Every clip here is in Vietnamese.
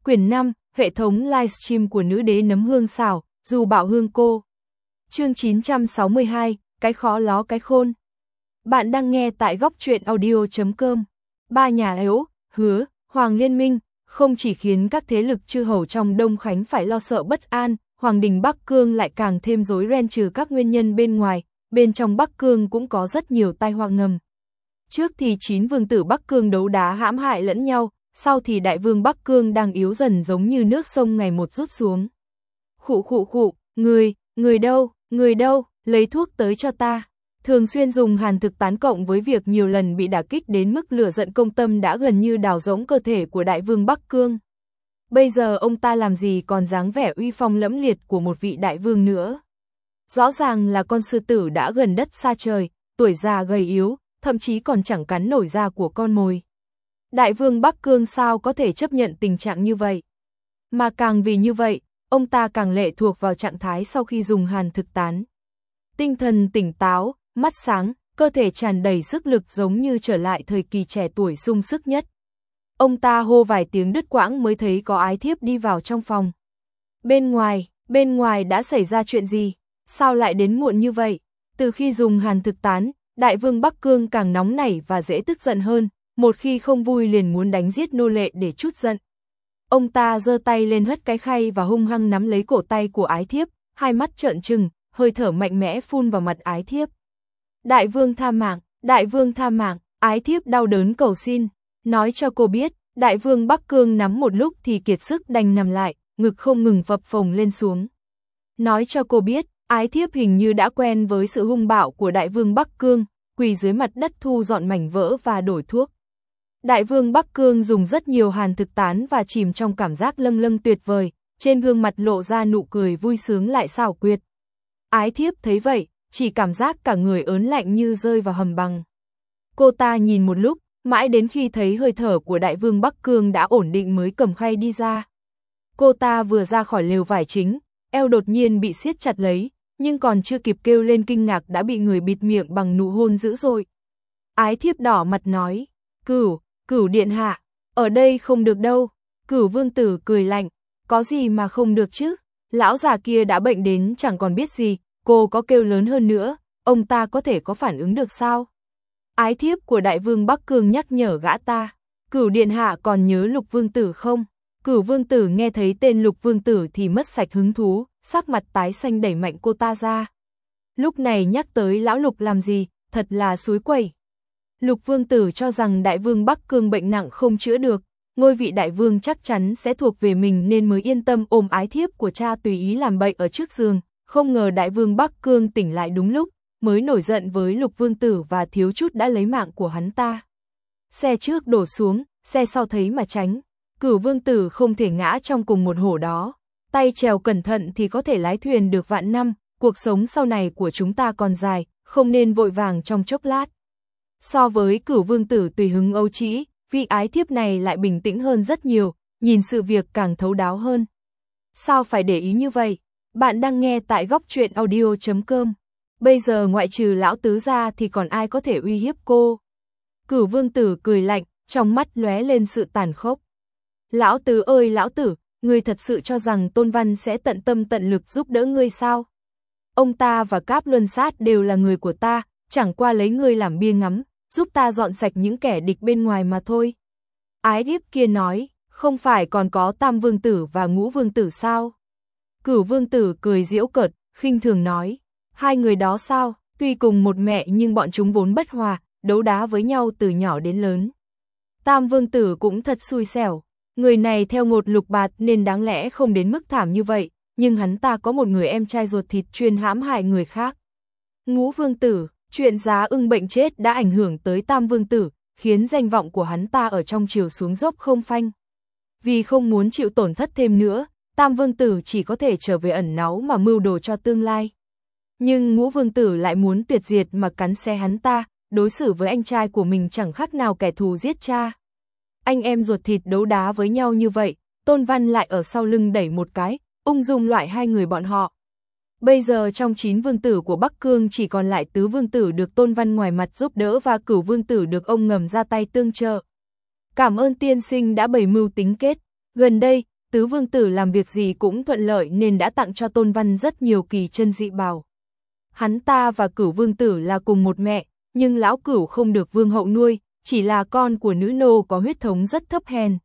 Quyển 5, hệ thống livestream của nữ đế nấm hương xào, dù bảo hương cô. Chương 962, cái khó ló cái khôn. Bạn đang nghe tại góc truyện audio.com. Ba nhà Ếu, Hứa, Hoàng liên minh, không chỉ khiến các thế lực chư hầu trong Đông Khánh phải lo sợ bất an, Hoàng đình Bắc Cương lại càng thêm rối ren trừ các nguyên nhân bên ngoài, bên trong Bắc Cương cũng có rất nhiều tai họa ngầm. Trước thì 9 vương tử Bắc Cương đấu đá hãm hại lẫn nhau, sau thì đại vương Bắc Cương đang yếu dần giống như nước sông ngày một rút xuống. Khụ, người đâu, lấy thuốc tới cho ta. Thường xuyên dùng hàn thực tán cộng với việc nhiều lần bị đả kích đến mức lửa giận công tâm đã gần như đào rỗng cơ thể của đại vương Bắc Cương. Bây giờ ông ta làm gì còn dáng vẻ uy phong lẫm liệt của một vị đại vương nữa. Rõ ràng là con sư tử đã gần đất xa trời, tuổi già gầy yếu, thậm chí còn chẳng cắn nổi da của con mồi. Đại vương Bắc Cương sao có thể chấp nhận tình trạng như vậy? Mà càng vì như vậy, ông ta càng lệ thuộc vào trạng thái sau khi dùng hàn thực tán. Tinh thần tỉnh táo, mắt sáng, cơ thể tràn đầy sức lực giống như trở lại thời kỳ trẻ tuổi sung sức nhất. Ông ta hô vài tiếng đứt quãng mới thấy có ái thiếp đi vào trong phòng. Bên ngoài đã xảy ra chuyện gì? Sao lại đến muộn như vậy? Từ khi dùng hàn thực tán, đại vương Bắc Cương càng nóng nảy và dễ tức giận hơn, một khi không vui liền muốn đánh giết nô lệ để trút giận. Ông ta giơ tay lên hất cái khay và hung hăng nắm lấy cổ tay của ái thiếp, hai mắt trợn trừng, hơi thở mạnh mẽ phun vào mặt ái thiếp. Đại vương tha mạng, ái thiếp đau đớn cầu xin, nói cho cô biết, đại vương Bắc Cương nắm một lúc thì kiệt sức đành nằm lại, ngực không ngừng phập phồng lên xuống. Nói cho cô biết, ái thiếp hình như đã quen với sự hung bạo của đại vương Bắc Cương, quỳ dưới mặt đất thu dọn mảnh vỡ và đổi thuốc. Đại vương Bắc Cương dùng rất nhiều hàn thực tán và chìm trong cảm giác lâng lâng tuyệt vời, trên gương mặt lộ ra nụ cười vui sướng lại xảo quyệt. Ái thiếp thấy vậy, chỉ cảm giác cả người ớn lạnh như rơi vào hầm băng. Cô ta nhìn một lúc, mãi đến khi thấy hơi thở của đại vương Bắc Cương đã ổn định mới cầm khay đi ra. Cô ta vừa ra khỏi lều vải chính, eo đột nhiên bị siết chặt lấy, nhưng còn chưa kịp kêu lên kinh ngạc đã bị người bịt miệng bằng nụ hôn dữ dội. Ái thiếp đỏ mặt nói, Cửu điện hạ, ở đây không được đâu. Cửu vương tử cười lạnh, có gì mà không được chứ, lão già kia đã bệnh đến chẳng còn biết gì, cô có kêu lớn hơn nữa, ông ta có thể có phản ứng được sao? Ái thiếp của đại vương Bắc Cương nhắc nhở gã ta, Cửu điện hạ còn nhớ Lục vương tử không? Cửu vương tử nghe thấy tên Lục vương tử thì mất sạch hứng thú, sắc mặt tái xanh đẩy mạnh cô ta ra. Lúc này nhắc tới lão Lục làm gì, thật là xúi quẩy. Lục vương tử cho rằng đại vương Bắc Cương bệnh nặng không chữa được, ngôi vị đại vương chắc chắn sẽ thuộc về mình nên mới yên tâm ôm ái thiếp của cha tùy ý làm bậy ở trước giường, không ngờ đại vương Bắc Cương tỉnh lại đúng lúc, mới nổi giận với Lục vương tử và thiếu chút đã lấy mạng của hắn ta. Xe trước đổ xuống, xe sau thấy mà tránh, Cửu vương tử không thể ngã trong cùng một hổ đó, tay trèo cẩn thận thì có thể lái thuyền được vạn năm, cuộc sống sau này của chúng ta còn dài, không nên vội vàng trong chốc lát. So với Cửu vương tử tùy hứng âu trĩ, vị ái thiếp này lại bình tĩnh hơn rất nhiều, nhìn sự việc càng thấu đáo hơn. Sao phải để ý như vậy? Bạn đang nghe tại góc truyện audio.com. Bây giờ ngoại trừ lão tứ ra thì còn ai có thể uy hiếp cô? Cửu vương tử cười lạnh, trong mắt lóe lên sự tàn khốc. Lão tứ ơi lão tử, ngươi thật sự cho rằng Tôn Văn sẽ tận tâm tận lực giúp đỡ ngươi sao? Ông ta và Cáp Luân Sát đều là người của ta, chẳng qua lấy ngươi làm bia ngắm, giúp ta dọn sạch những kẻ địch bên ngoài mà thôi. Ái thiếp kia nói, không phải còn có Tam vương tử và Ngũ vương tử sao? Cửu vương tử cười giễu cợt, khinh thường nói, hai người đó sao, tuy cùng một mẹ nhưng bọn chúng vốn bất hòa, đấu đá với nhau từ nhỏ đến lớn. Tam vương tử cũng thật xui xẻo, người này theo Ngột Lục Bạt nên đáng lẽ không đến mức thảm như vậy, nhưng hắn ta có một người em trai ruột thịt chuyên hãm hại người khác. Ngũ vương tử, chuyện Giá Ưng bệnh chết đã ảnh hưởng tới Tam vương tử, khiến danh vọng của hắn ta ở trong triều xuống dốc không phanh. Vì không muốn chịu tổn thất thêm nữa, Tam vương tử chỉ có thể trở về ẩn náu mà mưu đồ cho tương lai. Nhưng Ngũ vương tử lại muốn tuyệt diệt mà cắn xé hắn ta, đối xử với anh trai của mình chẳng khác nào kẻ thù giết cha. Anh em ruột thịt đấu đá với nhau như vậy, Tôn Văn lại ở sau lưng đẩy một cái, ung dung loại hai người bọn họ. Bây giờ trong 9 vương tử của Bắc Cương chỉ còn lại Tứ vương tử được Tôn Văn ngoài mặt giúp đỡ và Cửu vương tử được ông ngầm ra tay tương trợ. Cảm ơn tiên sinh đã bày mưu tính kết. Gần đây, Tứ vương tử làm việc gì cũng thuận lợi nên đã tặng cho Tôn Văn rất nhiều kỳ chân dị bảo. Hắn ta và Cửu vương tử là cùng một mẹ, nhưng lão Cửu không được vương hậu nuôi, chỉ là con của nữ nô có huyết thống rất thấp hèn.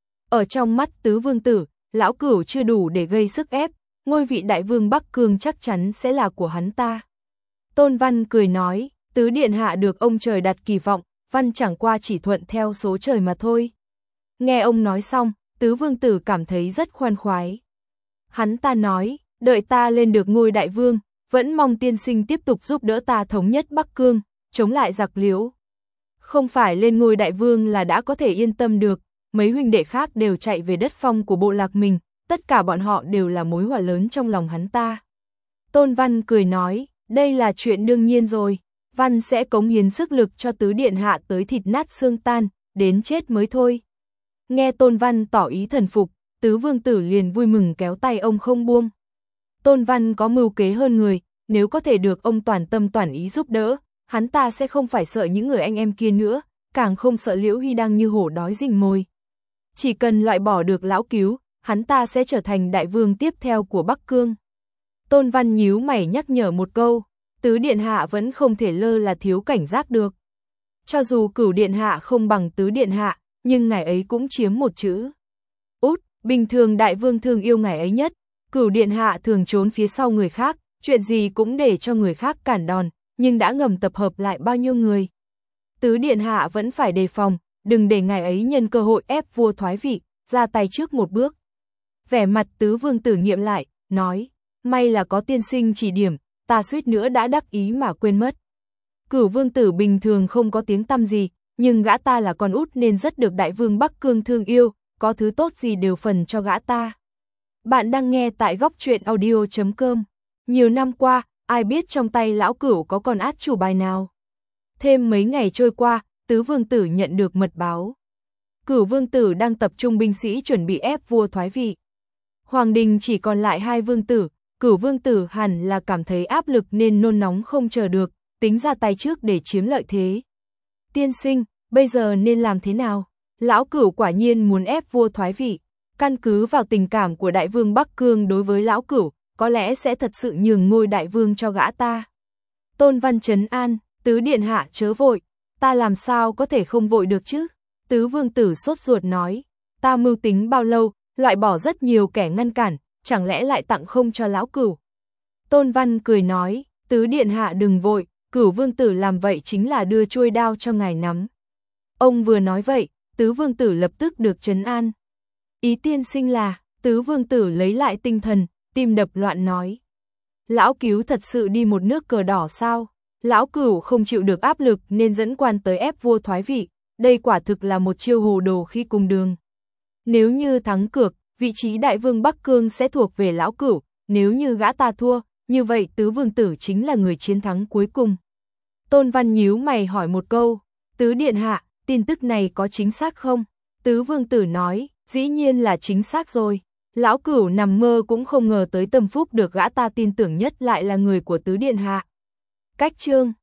Ở trong mắt Tứ vương tử, lão Cửu chưa đủ để gây sức ép, ngôi vị đại vương Bắc Cương chắc chắn sẽ là của hắn ta. Tôn Văn cười nói, Tứ điện hạ được ông trời đặt kỳ vọng, Văn chẳng qua chỉ thuận theo số trời mà thôi. Nghe ông nói xong, Tứ vương tử cảm thấy rất khoan khoái. Hắn ta nói, đợi ta lên được ngôi đại vương, vẫn mong tiên sinh tiếp tục giúp đỡ ta thống nhất Bắc Cương, chống lại giặc Liễu. Không phải lên ngôi đại vương là đã có thể yên tâm được, mấy huynh đệ khác đều chạy về đất phong của bộ lạc mình, tất cả bọn họ đều là mối họa lớn trong lòng hắn ta. Tôn Văn cười nói, đây là chuyện đương nhiên rồi, Văn sẽ cống hiến sức lực cho Tứ điện hạ tới thịt nát xương tan, đến chết mới thôi. Nghe Tôn Văn tỏ ý thần phục, Tứ vương tử liền vui mừng kéo tay ông không buông. Tôn Văn có mưu kế hơn người, nếu có thể được ông toàn tâm toàn ý giúp đỡ, hắn ta sẽ không phải sợ những người anh em kia nữa, càng không sợ Liễu Hy đang như hổ đói rình mồi. Chỉ cần loại bỏ được lão Cứu, hắn ta sẽ trở thành đại vương tiếp theo của Bắc Cương. Tôn Văn nhíu mày nhắc nhở một câu, Tứ điện hạ vẫn không thể lơ là thiếu cảnh giác được. Cho dù Cửu điện hạ không bằng Tứ điện hạ, nhưng ngài ấy cũng chiếm một chữ. Út, bình thường đại vương thường yêu ngài ấy nhất, Cửu điện hạ thường trốn phía sau người khác, chuyện gì cũng để cho người khác cản đòn, nhưng đã ngầm tập hợp lại bao nhiêu người. Tứ điện hạ vẫn phải đề phòng, đừng để ngài ấy nhân cơ hội ép vua thoái vị, ra tay trước một bước. Vẻ mặt Tứ vương tử nghiệm lại, nói, may là có tiên sinh chỉ điểm, ta suýt nữa đã đắc ý mà quên mất. Cửu vương tử bình thường không có tiếng tăm gì, nhưng gã ta là con út nên rất được đại vương Bắc Cương thương yêu, có thứ tốt gì đều phần cho gã ta. Bạn đang nghe tại góc truyện audio.com. Nhiều năm qua, ai biết trong tay lão Cửu có con át chủ bài nào. Thêm mấy ngày trôi qua, Tứ vương tử nhận được mật báo. Cửu vương tử đang tập trung binh sĩ chuẩn bị ép vua thoái vị. Hoàng đình chỉ còn lại 2 vương tử, Cửu vương tử hẳn là cảm thấy áp lực nên nôn nóng không chờ được, tính ra tay trước để chiếm lợi thế. Tiên sinh, bây giờ nên làm thế nào? Lão Cửu quả nhiên muốn ép vua thoái vị. Căn cứ vào tình cảm của đại vương Bắc Cương đối với lão Cửu, có lẽ sẽ thật sự nhường ngôi đại vương cho gã ta. Tôn Văn trấn an, Tứ điện hạ chớ vội, ta làm sao có thể không vội được chứ? Tứ vương tử sốt ruột nói, ta mưu tính bao lâu, loại bỏ rất nhiều kẻ ngăn cản, chẳng lẽ lại tặng không cho lão Cửu? Tôn Văn cười nói, Tứ điện hạ đừng vội, Cửu vương tử làm vậy chính là đưa chuôi đao cho ngài nắm. Ông vừa nói vậy, Tứ vương tử lập tức được trấn an. Ý tiên sinh là, Tứ vương tử lấy lại tinh thần, tim đập loạn nói. Lão Cứu thật sự đi một nước cờ đỏ sao? Lão Cửu không chịu được áp lực nên dẫn quan tới ép vua thoái vị, đây quả thực là một chiêu hồ đồ khi cùng đường. Nếu như thắng cược, vị trí đại vương Bắc Cương sẽ thuộc về lão Cửu, nếu như gã ta thua, như vậy Tứ vương tử chính là người chiến thắng cuối cùng. Tôn Văn nhíu mày hỏi một câu, Tứ điện hạ, tin tức này có chính xác không? Tứ vương tử nói, dĩ nhiên là chính xác rồi. Lão Cửu nằm mơ cũng không ngờ tới tâm phúc được gã ta tin tưởng nhất lại là người của Tứ điện hạ. Cách chương